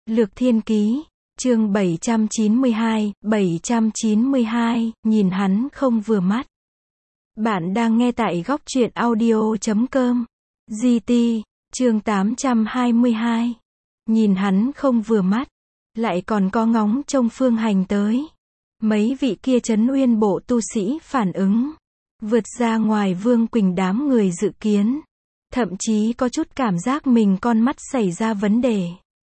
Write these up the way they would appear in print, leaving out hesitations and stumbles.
Lược Thiên Ký, chương 792, nhìn hắn không vừa mắt. Bạn đang nghe tại góc truyện audio.com. GT, chương 822. Nhìn hắn không vừa mắt, lại còn có ngóng trông Phương Hành tới. Mấy vị kia Trấn Uyên bộ tu sĩ phản ứng, vượt ra ngoài Vương Quỳnh đám người dự kiến. Thậm chí có chút cảm giác mình con mắt xảy ra vấn đề.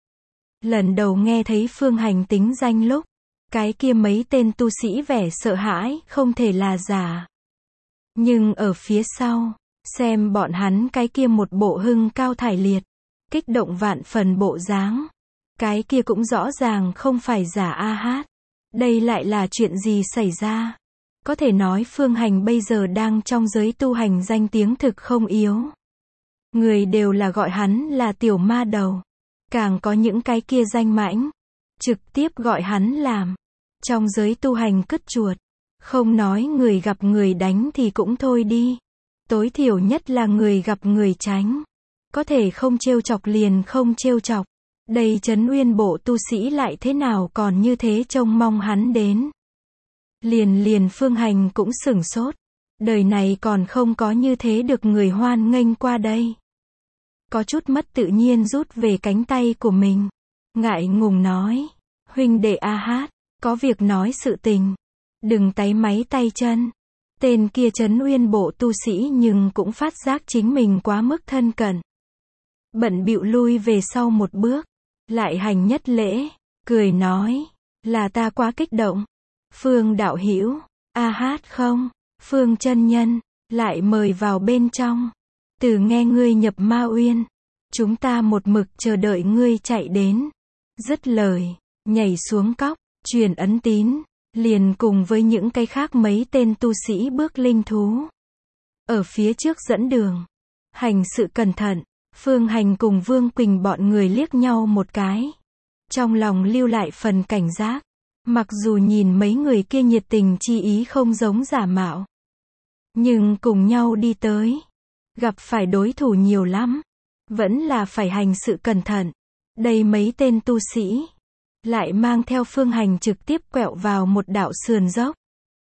Lần đầu nghe thấy Phương Hành tính danh lúc, cái kia mấy tên tu sĩ vẻ sợ hãi, không thể là giả. Nhưng ở phía sau, xem bọn hắn cái kia một bộ hưng cao thải liệt, kích động vạn phần bộ dáng. Cái kia cũng rõ ràng không phải giả a hát. Đây lại là chuyện gì xảy ra? Có thể nói Phương Hành bây giờ đang trong giới tu hành danh tiếng thực không yếu. Người đều là gọi hắn là tiểu ma đầu. Càng có những cái kia danh mãnh, trực tiếp gọi hắn làm trong giới tu hành cứt chuột. Không nói người gặp người đánh thì cũng thôi đi. Tối thiểu nhất là người gặp người tránh. Có thể không trêu chọc liền không trêu chọc. Đây Trấn Uyên bộ tu sĩ lại thế nào còn như thế trông mong hắn đến. Liền Phương Hành cũng sửng sốt. Đời này còn không có như thế được người hoan nghênh qua đây. Có chút mất tự nhiên rút về cánh tay của mình. Ngại ngùng nói. Huynh đệ a hát, có việc nói sự tình. Đừng táy máy tay chân. Tên kia Trấn Uyên bộ tu sĩ nhưng cũng phát giác chính mình quá mức thân cận. Bận bịu lui về sau một bước. Lại hành nhất lễ. Cười nói. Là ta quá kích động. Phương đạo hữu, a hát không. Phương chân nhân, lại mời vào bên trong. Từ nghe ngươi nhập Ma Uyên, chúng ta một mực chờ đợi ngươi chạy đến. Dứt lời, nhảy xuống cóc, truyền ấn tín, liền cùng với những cái khác mấy tên tu sĩ bước linh thú. Ở phía trước dẫn đường, hành sự cẩn thận, Phương Hành cùng Vương Quỳnh bọn người liếc nhau một cái. Trong lòng lưu lại phần cảnh giác, mặc dù nhìn mấy người kia nhiệt tình chi ý không giống giả mạo. Nhưng cùng nhau đi tới. Gặp phải đối thủ nhiều lắm. Vẫn là phải hành sự cẩn thận. Đây mấy tên tu sĩ. Lại mang theo Phương Hành trực tiếp quẹo vào một đạo sườn dốc.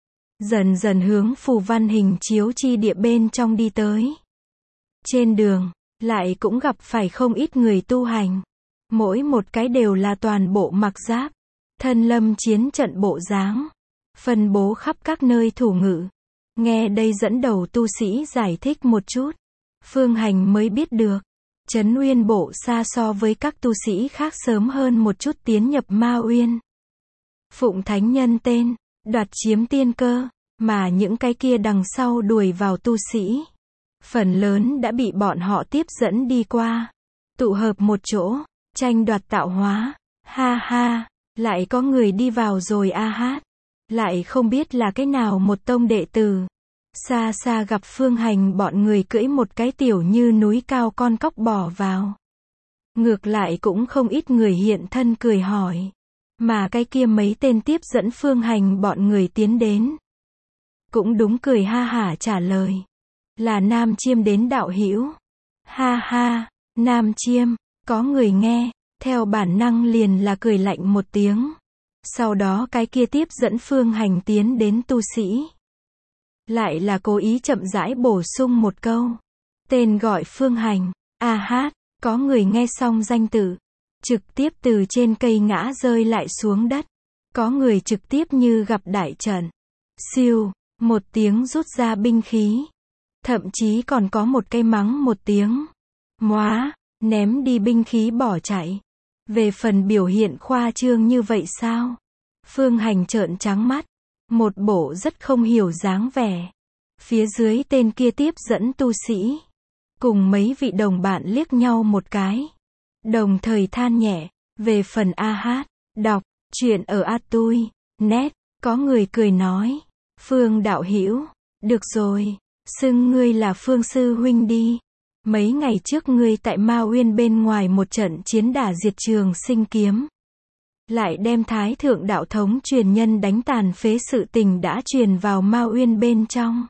Dần dần hướng phù văn hình chiếu chi địa bên trong đi tới. Trên đường, lại cũng gặp phải không ít người tu hành. Mỗi một cái đều là toàn bộ mặc giáp. Thân lâm chiến trận bộ dáng. Phân bố khắp các nơi thủ ngự. Nghe đây dẫn đầu tu sĩ giải thích một chút. Phương Hành mới biết được. Trấn Uyên bộ xa so với các tu sĩ khác sớm hơn một chút tiến nhập Ma Uyên. Phụng thánh nhân tên, đoạt chiếm tiên cơ, mà những cái kia đằng sau đuổi vào tu sĩ. Phần lớn đã bị bọn họ tiếp dẫn đi qua. Tụ hợp một chỗ, tranh đoạt tạo hóa. Ha ha, lại có người đi vào rồi a hát. Lại không biết là cái nào một tông đệ tử. Xa xa gặp Phương Hành bọn người cưỡi một cái tiểu như núi cao con cóc bỏ vào. Ngược lại cũng không ít người hiện thân cười hỏi. Mà cái kia mấy tên tiếp dẫn Phương Hành bọn người tiến đến. Cũng đúng cười ha hả trả lời. Là Nam Chiêm đến đạo hữu. Ha ha, Nam Chiêm, có người nghe, theo bản năng liền là cười lạnh một tiếng. Sau đó cái kia tiếp dẫn Phương Hành tiến đến tu sĩ. Lại là cố ý chậm rãi bổ sung một câu. Tên gọi Phương Hành, a hát, có người nghe xong danh tự. Trực tiếp từ trên cây ngã rơi lại xuống đất. Có người trực tiếp như gặp đại trận. Siêu, một tiếng rút ra binh khí. Thậm chí còn có một cây mắng một tiếng. Móa, ném đi binh khí bỏ chạy. Về phần biểu hiện khoa trương như vậy sao? Phương Hành trợn trắng mắt. Một bộ rất không hiểu dáng vẻ. Phía dưới tên kia tiếp dẫn tu sĩ. Cùng mấy vị đồng bạn liếc nhau một cái. Đồng thời than nhẹ. Về phần a hát, đọc, chuyện ở Atui, net, có người cười nói. Phương đạo hữu, được rồi, xưng ngươi là Phương sư huynh đi. Mấy ngày trước ngươi tại Ma Uyên bên ngoài một trận chiến đả diệt Trường Sinh kiếm. Lại đem Thái Thượng đạo thống truyền nhân đánh tàn phế sự tình đã truyền vào Ma Uyên bên trong.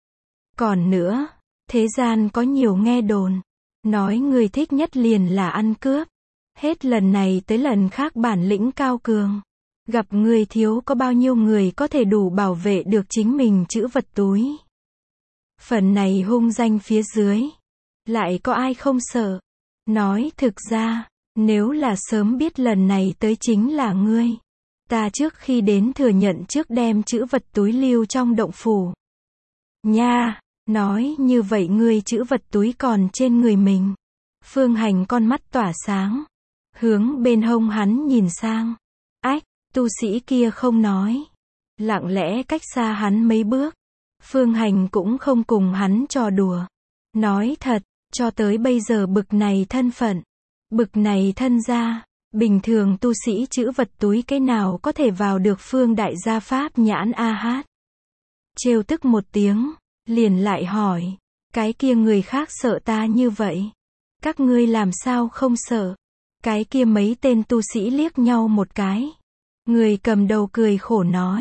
Còn nữa, thế gian có nhiều nghe đồn. Nói người thích nhất liền là ăn cướp. Hết lần này tới lần khác bản lĩnh cao cường. Gặp người thiếu có bao nhiêu người có thể đủ bảo vệ được chính mình trữ vật túi. Phần này hung danh phía dưới. Lại có ai không sợ? Nói thực ra, nếu là sớm biết lần này tới chính là ngươi. Ta trước khi đến thừa nhận trước đem trữ vật túi lưu trong động phủ. Nha, nói như vậy ngươi trữ vật túi còn trên người mình. Phương Hành con mắt tỏa sáng. Hướng bên hông hắn nhìn sang. Ách, tu sĩ kia không nói. Lặng lẽ cách xa hắn mấy bước. Phương Hành cũng không cùng hắn trò đùa. Nói thật, cho tới bây giờ bực này thân phận, bực này thân gia, bình thường tu sĩ trữ vật túi cái nào có thể vào được Phương đại gia pháp nhãn a hát. Trêu tức một tiếng, liền lại hỏi, cái kia người khác sợ ta như vậy, các ngươi làm sao không sợ? Cái kia mấy tên tu sĩ liếc nhau một cái. Người cầm đầu cười khổ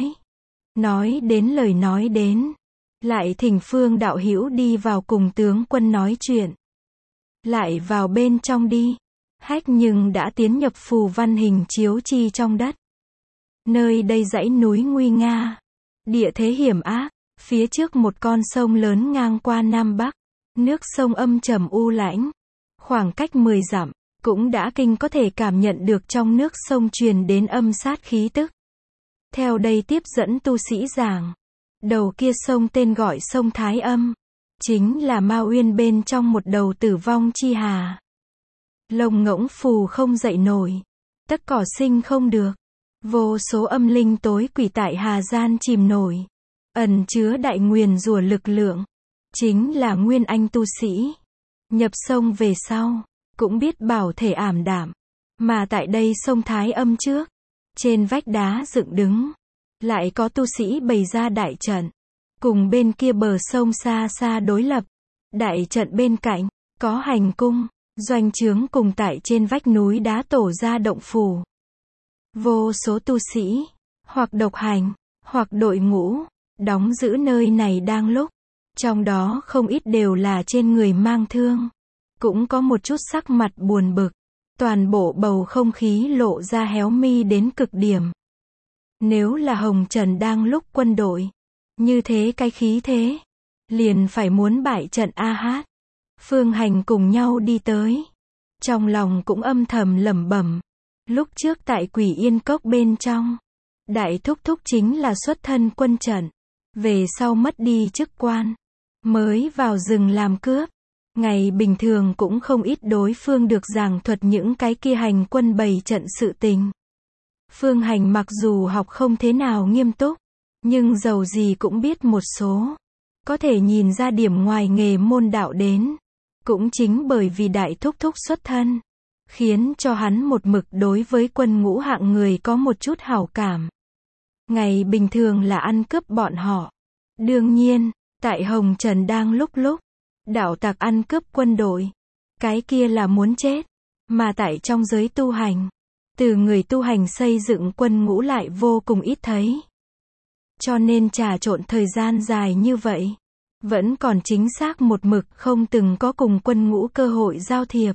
nói đến lời nói đến, lại thỉnh Phương đạo hữu đi vào cùng tướng quân nói chuyện. Lại vào bên trong đi. Hách nhưng đã tiến nhập phù văn hình chiếu chi trong đất. Nơi đây dãy núi nguy nga, địa thế hiểm ác, phía trước một con sông lớn ngang qua Nam Bắc, nước sông âm trầm u lãnh, khoảng cách 10 dặm, cũng đã kinh có thể cảm nhận được trong nước sông truyền đến âm sát khí tức. Theo đây tiếp dẫn tu sĩ giảng, đầu kia sông tên gọi sông Thái Âm, chính là Ma Uyên bên trong một đầu tử vong chi hà. Lông ngỗng phù không dậy nổi, tất cỏ sinh không được, vô số âm linh tối quỷ tại hà gian chìm nổi, ẩn chứa đại nguyền rủa lực lượng, chính là nguyên anh tu sĩ. Nhập sông về sau, cũng biết bảo thể ảm đạm, mà tại đây sông Thái Âm trước, trên vách đá dựng đứng, lại có tu sĩ bày ra đại trận, cùng bên kia bờ sông xa xa đối lập. Đại trận bên cạnh, có hành cung, doanh trướng cùng tại trên vách núi đá tổ ra động phủ. Vô số tu sĩ, hoặc độc hành, hoặc đội ngũ, đóng giữ nơi này đang lúc. Trong đó không ít đều là trên người mang thương. Cũng có một chút sắc mặt buồn bực. Toàn bộ bầu không khí lộ ra héo mi đến cực điểm. Nếu là Hồng Trần đang lúc quân đội, như thế cái khí thế, liền phải muốn bại trận a hát. Phương Hành cùng nhau đi tới. Trong lòng cũng âm thầm lẩm bẩm. Lúc trước tại Quỷ Yên Cốc bên trong, đại thúc thúc chính là xuất thân quân trận. Về sau mất đi chức quan, mới vào rừng làm cướp. Ngày bình thường cũng không ít đối phương được giảng thuật những cái kia hành quân bày trận sự tình. Phương Hành mặc dù học không thế nào nghiêm túc, nhưng dầu gì cũng biết một số. Có thể nhìn ra điểm ngoài nghề môn đạo đến. Cũng chính bởi vì đại thúc thúc xuất thân, khiến cho hắn một mực đối với quân ngũ hạng người có một chút hảo cảm. Ngày bình thường là ăn cướp bọn họ. Đương nhiên, tại Hồng Trần đang lúc đạo tặc ăn cướp quân đội, cái kia là muốn chết. Mà tại trong giới tu hành, từ người tu hành xây dựng quân ngũ lại vô cùng ít thấy. Cho nên trà trộn thời gian dài như vậy, vẫn còn chính xác một mực không từng có cùng quân ngũ cơ hội giao thiệp.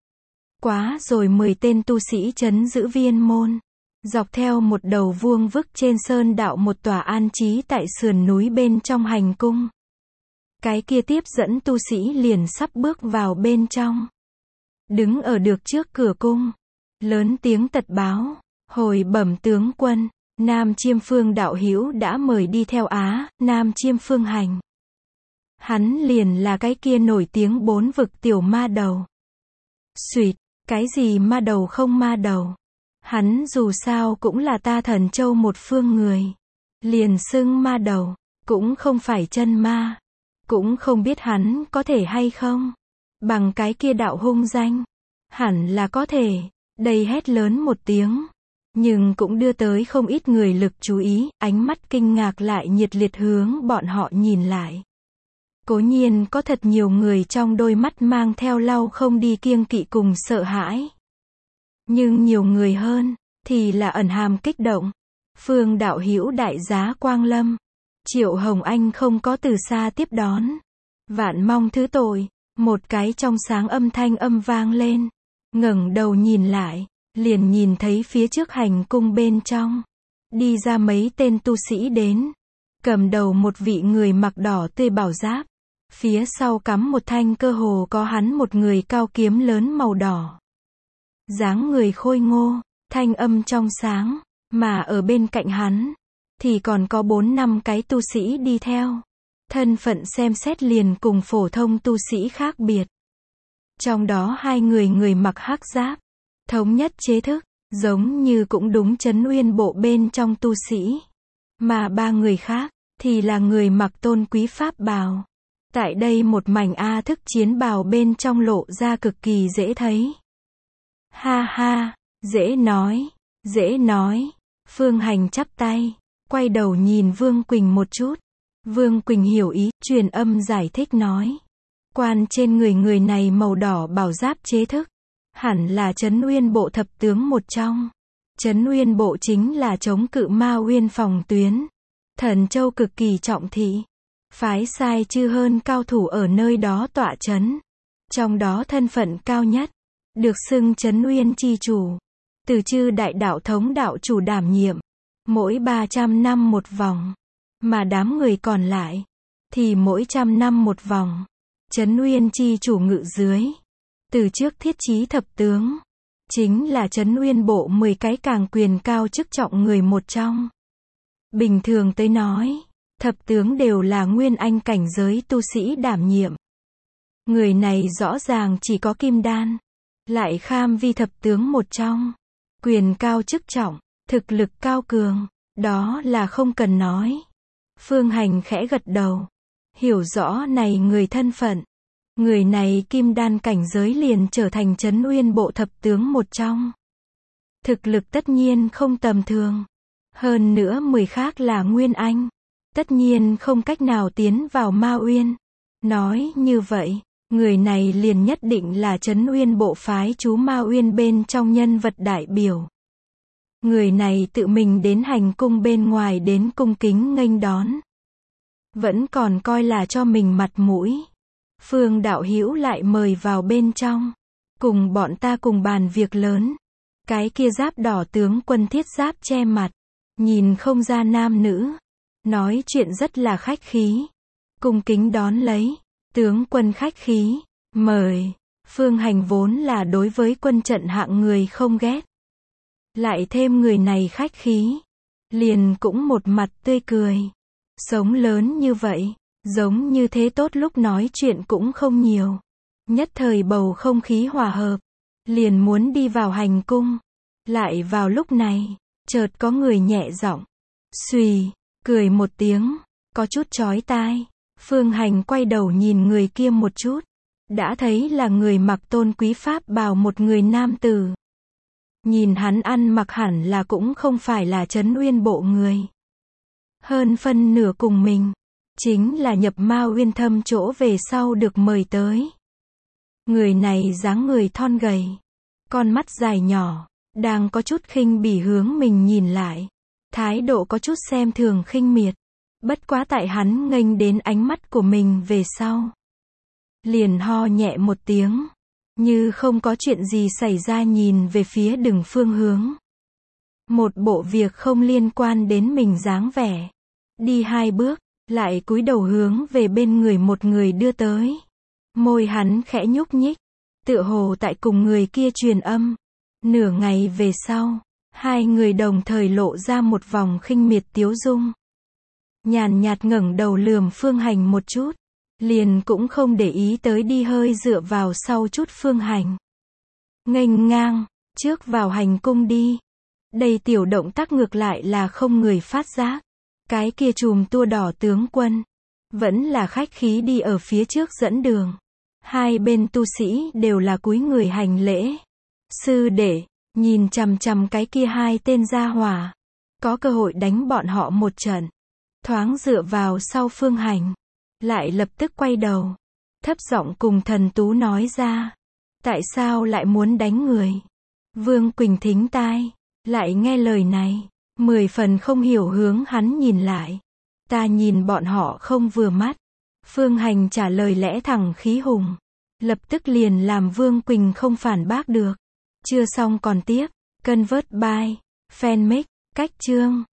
Quá rồi 10 tên tu sĩ trấn giữ Viên Môn, dọc theo một đầu vuông vức trên sơn đạo một tòa an trí tại sườn núi bên trong hành cung. Cái kia tiếp dẫn tu sĩ liền sắp bước vào bên trong. Đứng ở được trước cửa cung, lớn tiếng tật báo, hồi bẩm tướng quân, Nam Chiêm Phương đạo hữu đã mời đi theo Nam Chiêm Phương hành. Hắn liền là cái kia nổi tiếng 4 vực tiểu ma đầu. Xuyệt, cái gì ma đầu không ma đầu. Hắn dù sao cũng là ta Thần Châu một phương người. Liền xưng ma đầu, cũng không phải chân ma. Cũng không biết hắn có thể hay không. Bằng cái kia đạo hung danh. Hẳn là có thể. Đây hét lớn một tiếng. Nhưng cũng đưa tới không ít người lực chú ý, ánh mắt kinh ngạc lại nhiệt liệt hướng bọn họ nhìn lại. Cố nhiên có thật nhiều người trong đôi mắt mang theo lau không đi kiêng kỵ cùng sợ hãi. Nhưng nhiều người hơn, thì là ẩn hàm kích động. Phương đạo hữu đại giá quang lâm. Triệu Hồng Anh không có từ xa tiếp đón. Vạn mong thứ tội. Một cái trong sáng âm thanh âm vang lên. ngẩng đầu nhìn lại, liền nhìn thấy phía trước hành cung bên trong, đi ra mấy tên tu sĩ đến. Cầm đầu một vị người mặc đỏ tươi bảo giáp, phía sau cắm một thanh cơ hồ có hắn một người cao kiếm lớn màu đỏ. Dáng người khôi ngô, thanh âm trong sáng, mà ở bên cạnh hắn, thì còn có 4-5 cái tu sĩ đi theo. Thân phận xem xét liền cùng phổ thông tu sĩ khác biệt. Trong đó 2 người mặc hắc giáp, thống nhất chế thức, giống như cũng đúng Trấn Uyên Bộ bên trong tu sĩ. Mà 3 người khác, thì là người mặc tôn quý pháp bào. Tại đây một mảnh A thức chiến bào bên trong lộ ra cực kỳ dễ thấy. Ha ha, dễ nói, dễ nói. Phương Hành chắp tay, quay đầu nhìn Vương Quỳnh một chút. Vương Quỳnh hiểu ý, truyền âm giải thích nói. Quan trên người này màu đỏ bảo giáp chế thức, hẳn là Trấn Uyên Bộ thập tướng một trong. Trấn Uyên Bộ chính là chống cự Ma Uyên phòng tuyến. Thần Châu cực kỳ trọng thị. Phái sai chư hơn cao thủ ở nơi đó tọa trấn. Trong đó thân phận cao nhất, được xưng Trấn Uyên chi chủ. Từ chư đại đạo thống đạo chủ đảm nhiệm. Mỗi 300 năm một vòng. Mà đám người còn lại, thì mỗi 100 năm một vòng. Trấn Uyên chi chủ ngự dưới. Từ trước thiết chí thập tướng. Chính là Trấn Uyên Bộ 10 cái càng quyền cao chức trọng người một trong. Bình thường tới nói, thập tướng đều là nguyên anh cảnh giới tu sĩ đảm nhiệm. Người này rõ ràng chỉ có kim đan, lại kham vi thập tướng một trong. Quyền cao chức trọng, thực lực cao cường, đó là không cần nói. Phương Hành khẽ gật đầu, hiểu rõ này người thân phận. Người này kim đan cảnh giới liền trở thành Trấn Uyên Bộ thập tướng một trong. Thực lực tất nhiên không tầm thường. Hơn nữa 10 khác là nguyên anh. Tất nhiên không cách nào tiến vào Ma Uyên. Nói như vậy, người này liền nhất định là Trấn Uyên Bộ phái chú Ma Uyên bên trong nhân vật đại biểu. Người này tự mình đến hành cung bên ngoài đến cung kính nghênh đón. Vẫn còn coi là cho mình mặt mũi. Phương đạo hữu lại mời vào bên trong. Cùng bọn ta cùng bàn việc lớn. Cái kia giáp đỏ tướng quân thiết giáp che mặt. Nhìn không ra nam nữ. Nói chuyện rất là khách khí. Cung kính đón lấy. Tướng quân khách khí. Mời. Phương Hành vốn là đối với quân trận hạng người không ghét. Lại thêm người này khách khí. Liền cũng một mặt tươi cười. Sống lớn như vậy. Giống như thế tốt lúc nói chuyện cũng không nhiều. Nhất thời bầu không khí hòa hợp. Liền muốn đi vào hành cung. Lại vào lúc này, chợt có người nhẹ giọng. Xùy, cười một tiếng, có chút chói tai. Phương Hành quay đầu nhìn người kia một chút. Đã thấy là người mặc tôn quý pháp bào một người nam tử. Nhìn hắn ăn mặc hẳn là cũng không phải là Trấn Uyên Bộ người. Hơn phân nửa cùng mình. Chính là nhập Ma Uyên thâm chỗ về sau được mời tới. Người này dáng người thon gầy. Con mắt dài nhỏ. Đang có chút khinh bỉ hướng mình nhìn lại. Thái độ có chút xem thường khinh miệt. Bất quá tại hắn nghênh đến ánh mắt của mình về sau. Liền ho nhẹ một tiếng. Như không có chuyện gì xảy ra nhìn về phía đường phương hướng. Một bộ việc không liên quan đến mình dáng vẻ. Đi 2 bước. Lại cúi đầu hướng về bên người một người đưa tới. Môi hắn khẽ nhúc nhích. Tựa hồ tại cùng người kia truyền âm. Nửa ngày về sau, 2 người đồng thời lộ ra một vòng khinh miệt tiếu dung. Nhàn nhạt ngẩng đầu lườm Phương Hành một chút. Liền cũng không để ý tới đi hơi dựa vào sau chút Phương Hành. Nghênh ngang, trước vào hành cung đi. Đây tiểu động tác ngược lại là không người phát giác. Cái kia chùm tua đỏ tướng quân. Vẫn là khách khí đi ở phía trước dẫn đường. 2 bên tu sĩ đều là cúi người hành lễ. Sư đệ, nhìn chằm chằm cái kia 2 tên gia hỏa. Có cơ hội đánh bọn họ một trận. Thoáng dựa vào sau Phương Hành. Lại lập tức quay đầu. Thấp giọng cùng thần tú nói ra. Tại sao lại muốn đánh người? Vương Quỳnh thính tai. Lại nghe lời này. 10 phần không hiểu hướng hắn nhìn lại. Ta nhìn bọn họ không vừa mắt. Phương Hành trả lời lẽ thẳng khí hùng. Lập tức liền làm Vương Quỳnh không phản bác được. Chưa xong còn tiếp. Convert by Fanmix. Cách chương